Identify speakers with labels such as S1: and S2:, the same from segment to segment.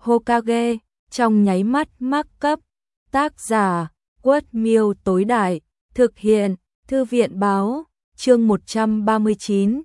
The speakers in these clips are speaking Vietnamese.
S1: Hokage, trong nháy mắt mắc cấp. Tác giả, Quất Miêu tối đại, thực hiện, Thư viện báo, chương 139,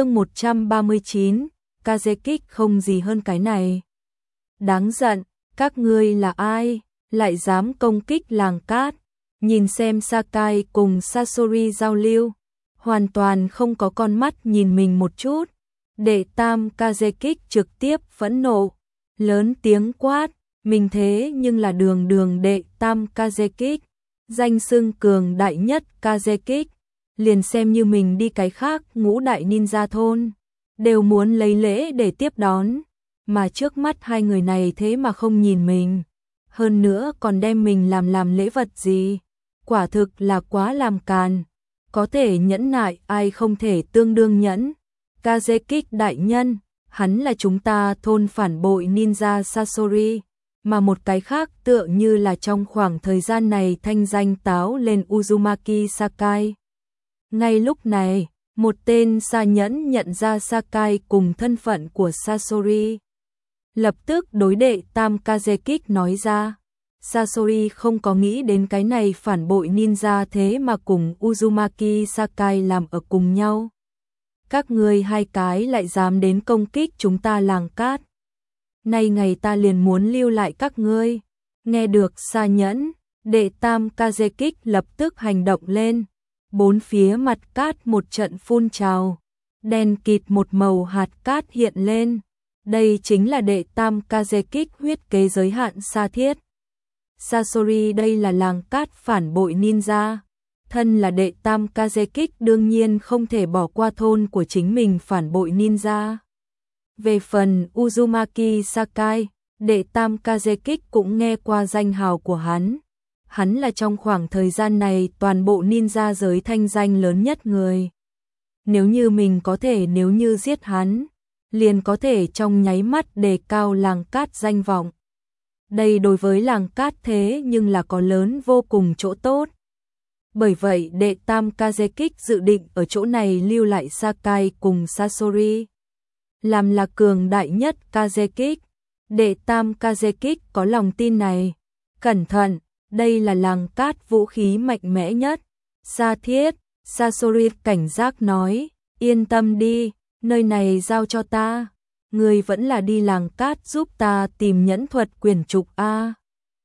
S1: Kazekage không gì hơn cái này. Đáng giận, các ngươi là ai, lại dám công kích làng cát, nhìn xem Sakai cùng Sasori giao lưu, hoàn toàn không có con mắt nhìn mình một chút. Đệ tam Kazekage trực tiếp phẫn nộ, lớn tiếng quát, mình thế nhưng là đường đệ tam Kazekage, danh xưng cường đại nhất Kazekage, liền xem như mình đi cái khác ngũ đại ninja thôn, đều muốn lấy lễ để tiếp đón, mà trước mắt hai người này thế mà không nhìn mình, hơn nữa còn đem mình làm lễ vật gì, quả thực là quá làm càn, có thể nhẫn nại ai không thể tương đương nhẫn. Kazekage đại nhân, hắn là chúng ta thôn phản bội ninja Sasori, mà một cái khác tựa như là trong khoảng thời gian này thanh danh táo lên Uzumaki Sakai. Ngay lúc này, một tên xa nhẫn nhận ra Sakai cùng thân phận của Sasori. Lập tức đối đệ tam Kazekage nói ra, Sasori không có nghĩ đến cái này phản bội ninja thế mà cùng Uzumaki Sakai làm ở cùng nhau. Các ngươi hai cái lại dám đến công kích chúng ta làng cát. Nay ngày ta liền muốn lưu lại các ngươi. Nghe được xa nhẫn, đệ tam Kazekage lập tức hành động lên. Bốn phía mặt cát một trận phun trào. Đen kịt một màu hạt cát hiện lên. Đây chính là đệ tam Kazekage huyết kế giới hạn sa thiết. Sasori đây là làng cát phản bội ninja. Thân là đệ tam Kazekage đương nhiên không thể bỏ qua thôn của chính mình phản bội ninja. Về phần Uzumaki Sakai, đệ tam Kazekage cũng nghe qua danh hào của hắn. Hắn là trong khoảng thời gian này toàn bộ ninja giới thanh danh lớn nhất người. Nếu như giết hắn, liền có thể trong nháy mắt đề cao làng cát danh vọng. Đây đối với làng cát thế nhưng là có lớn vô cùng chỗ tốt. Bởi vậy đệ tam Kazekage dự định ở chỗ này lưu lại Sakai cùng Sasori. Làm là cường đại nhất Kazekage, đệ tam Kazekage có lòng tin này. Cẩn thận, đây là làng cát vũ khí mạnh mẽ nhất. Sa thiết, Sasori cảnh giác nói, yên tâm đi, nơi này giao cho ta. Ngươi vẫn là đi làng cát giúp ta tìm nhẫn thuật quyển trục A.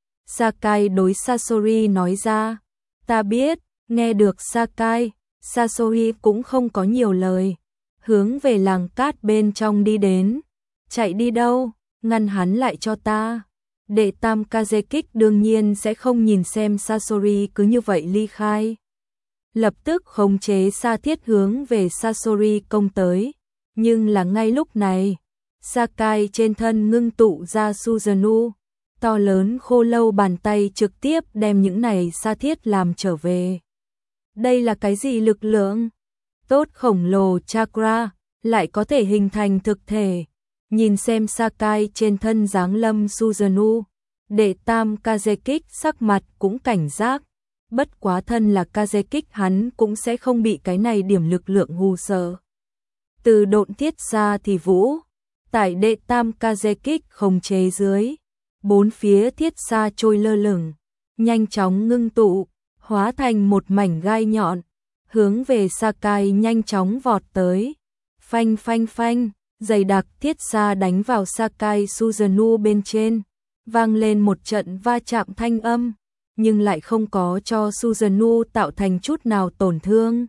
S1: Sakai đối Sasori nói ra, ta biết. Nghe được Sakai, Sasori cũng không có nhiều lời, hướng về làng cát bên trong đi đến. Chạy đi đâu, ngăn hắn lại cho ta. Đệ tam Kazekage đương nhiên sẽ không nhìn xem Sasori cứ như vậy ly khai. Lập tức khống chế sa thiết hướng về Sasori công tới. Nhưng là ngay lúc này, Sakai trên thân ngưng tụ ra Susanoo, to lớn khô lâu bàn tay trực tiếp đem những này sa thiết làm trở về. Đây là cái gì lực lượng? Tốt khổng lồ chakra, lại có thể hình thành thực thể. Nhìn xem Sakai trên thân dáng lâm Susanoo, đệ tam Kazekage sắc mặt cũng cảnh giác. Bất quá thân là Kazekage hắn cũng sẽ không bị cái này điểm lực lượng hù sợ. Từ độn thiết ra thì vũ, tại đệ tam Kazekage khống chế dưới. Bốn phía thiết xa trôi lơ lửng, nhanh chóng ngưng tụ. Hóa thành một mảnh gai nhọn, hướng về Sakai nhanh chóng vọt tới. Phanh phanh phanh, dày đặc thiết xa đánh vào Sakai Susanoo bên trên, vang lên một trận va chạm thanh âm, nhưng lại không có cho Susanoo tạo thành chút nào tổn thương.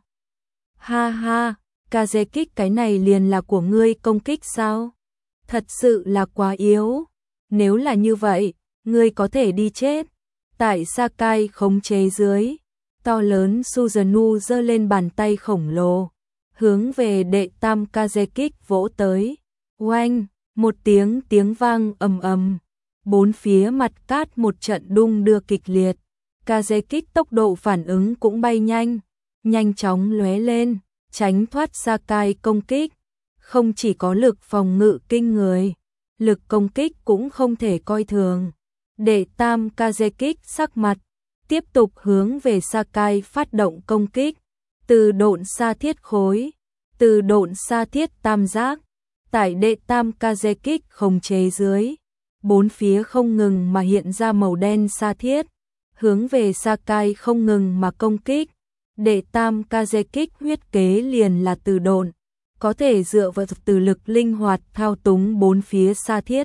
S1: Ha ha, Kazekage cái này liền là của ngươi công kích sao? Thật sự là quá yếu. Nếu là như vậy, ngươi có thể đi chết. Tại Sakai khống chế dưới, to lớn Susanoo giơ lên bàn tay khổng lồ, hướng về đệ tam Kazekage vỗ tới. Oanh, một tiếng vang ầm ầm, bốn phía mặt cát một trận đung đưa kịch liệt. Kazekage tốc độ phản ứng cũng bay nhanh, nhanh chóng lóe lên, tránh thoát Sakai công kích. Không chỉ có lực phòng ngự kinh người, lực công kích cũng không thể coi thường. Đệ tam Kazekage sắc mặt, tiếp tục hướng về Sakai phát động công kích. Từ độn sa thiết khối, từ độn sa thiết tam giác, tại đệ tam Kazekage khống chế dưới. bốn phía không ngừng mà hiện ra màu đen sa thiết, hướng về Sakai không ngừng mà công kích. Đệ tam Kazekích huyết kế liền là từ độn, có thể dựa vào từ lực linh hoạt thao túng bốn phía sa thiết,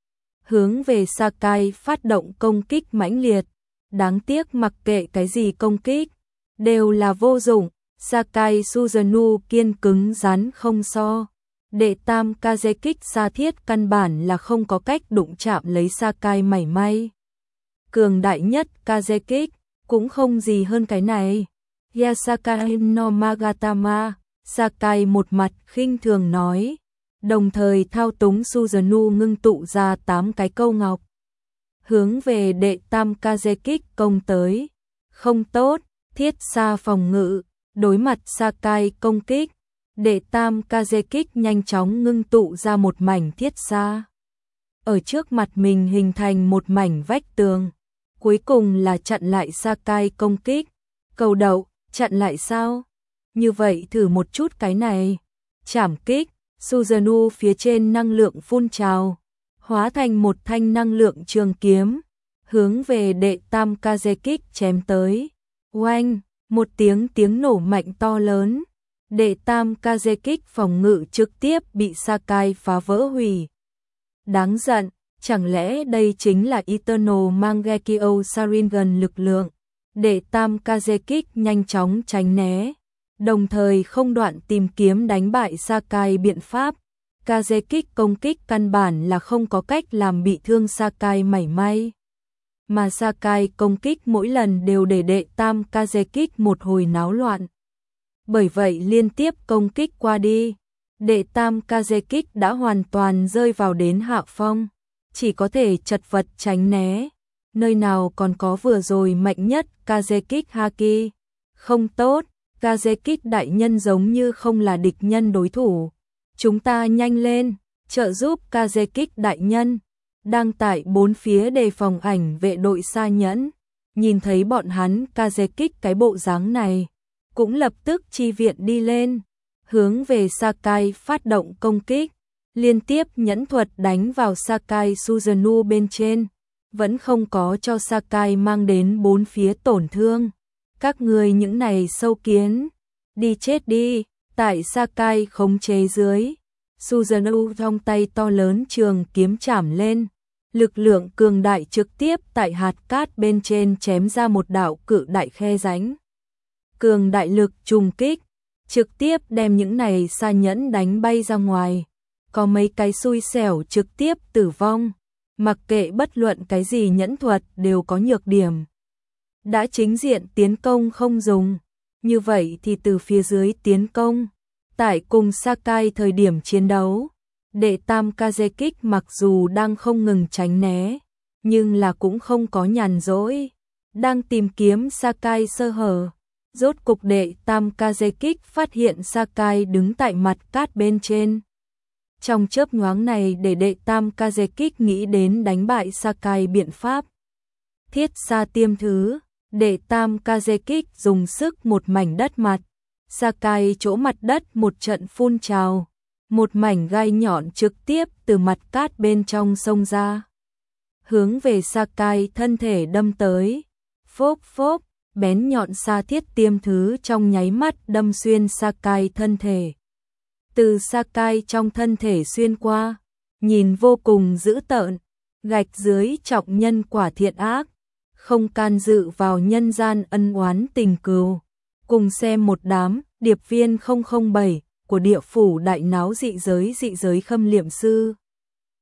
S1: hướng về Sakai phát động công kích mãnh liệt. Đáng tiếc mặc kệ cái gì công kích đều là vô dụng, Sakai Suzuno kiên cứng rắn không so. Đệ tam Kazekích sa thiết căn bản là không có cách đụng chạm lấy Sakai mảy may. Cường đại nhất Kazekích cũng không gì hơn cái này. Yasakai no Magatama, Sakai một mặt khinh thường nói, đồng thời thao túng Suzuno ngưng tụ ra 8 cái câu ngọc, hướng về đệ tam Kazekích công tới. Không tốt, thiết xa phòng ngự, đối mặt Sakai công kích, đệ tam Kazekích nhanh chóng ngưng tụ ra một mảnh thiết xa. Ở trước mặt mình hình thành một mảnh vách tường, cuối cùng là chặn lại Sakai công kích. Cầu đậu, chặn lại sao? Như vậy thử một chút cái này. Chảm kích, Suzuno phía trên năng lượng phun trào, hóa thành một thanh năng lượng trường kiếm, hướng về đệ tam Kazekích chém tới. Oanh, một tiếng nổ mạnh to lớn. Đệ tam Kazekích phòng ngự trực tiếp bị Sakai phá vỡ hủy. Đáng giận, chẳng lẽ đây chính là Eternal Mangekyo Sharingan lực lượng? Đệ tam Kazekích nhanh chóng tránh né, đồng thời không đoạn tìm kiếm đánh bại Sakai biện pháp. Kazekích công kích căn bản là không có cách làm bị thương Sakai mảy may, mà Sakai công kích mỗi lần đều để đệ tam Kazekích một hồi náo loạn. Bởi vậy liên tiếp công kích qua đi, đệ tam Kazekích đã hoàn toàn rơi vào đến hạ phong, chỉ có thể chật vật tránh né. Nơi nào còn có vừa rồi mạnh nhất Kazekích Haki. Không tốt, Kazekích đại nhân giống như không là địch nhân đối thủ. Chúng ta nhanh lên, trợ giúp Kazekích đại nhân. Đang tại bốn phía đề phòng ảnh vệ đội Sa Nhẫn, nhìn thấy bọn hắn Kazekích cái bộ dáng này, cũng lập tức chi viện đi lên, hướng về Sakai phát động công kích, liên tiếp nhẫn thuật đánh vào Sakai Suzuno bên trên, vẫn không có cho Sakai mang đến bốn phía tổn thương. Các người những này sâu kiến, đi chết đi. Tại Sakai khống chế dưới, Suzuno trong tay to lớn trường kiếm chảm lên, lực lượng cường đại trực tiếp tại hạt cát bên trên chém ra một đạo cự đại khe rãnh. Cường đại lực trùng kích, trực tiếp đem những này Sa Nhẫn đánh bay ra ngoài, có mấy cái xui xẻo trực tiếp tử vong. Mặc kệ bất luận cái gì nhẫn thuật đều có nhược điểm. Đã chính diện tiến công không dùng, như vậy thì từ phía dưới tiến công. Tại cùng Sakai thời điểm chiến đấu, đệ tam Kazekích mặc dù đang không ngừng tránh né, nhưng là cũng không có nhàn rỗi, đang tìm kiếm Sakai sơ hở. Rốt cục đệ tam Kazekích phát hiện Sakai đứng tại mặt cát bên trên. Trong chớp nhoáng này để đệ tam Kazekích nghĩ đến đánh bại Sakai biện pháp. Thiết xa tiêm thứ, đệ tam Kazekích dùng sức một mảnh đất mặt. Sakai chỗ mặt đất một trận phun trào, một mảnh gai nhọn trực tiếp từ mặt cát bên trong xông ra, hướng về Sakai thân thể đâm tới. Phốp phốp, bén nhọn sa thiết tiêm thứ trong nháy mắt đâm xuyên Sakai thân thể. Từ Sakai trong thân thể xuyên qua, nhìn vô cùng dữ tợn, gạch dưới trọng nhân quả thiện ác, không can dự vào nhân gian ân oán tình cừu. Cùng xem một đám điệp viên 007 của địa phủ đại náo dị giới khâm liệm sư.